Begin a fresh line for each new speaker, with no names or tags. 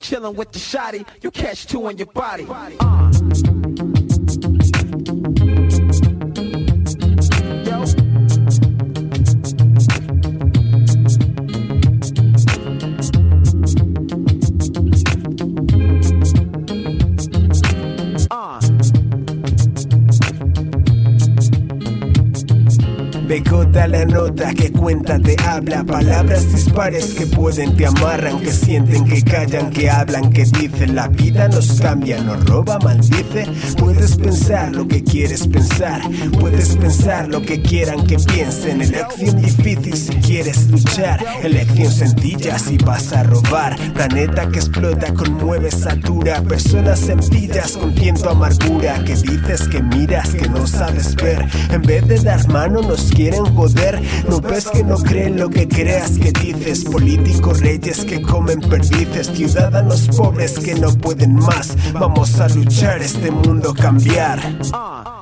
chillin' with the shotty, you catch two in your body.
Becota la nota que cuenta, te habla. Palabras dispares que pueden, te amarran, que sienten, que callan, que hablan, que dicen. La vida nos cambia, nos roba, maldice. Puedes pensar lo que quieres pensar, puedes pensar lo que quieran que piensen. Elección difícil si quieres luchar, elección sencilla si vas a robar. Planeta que explota, conmueve, satura. Personas sencillas con ciento amargura, que dices, que miras, que no sabes ver. En vez de dar mano nos quieren joder. No ves que no creen lo que creas que dices. Políticos reyes que comen perdices, ciudadanos pobres que no pueden más. Vamos a luchar, este mundo cambiar.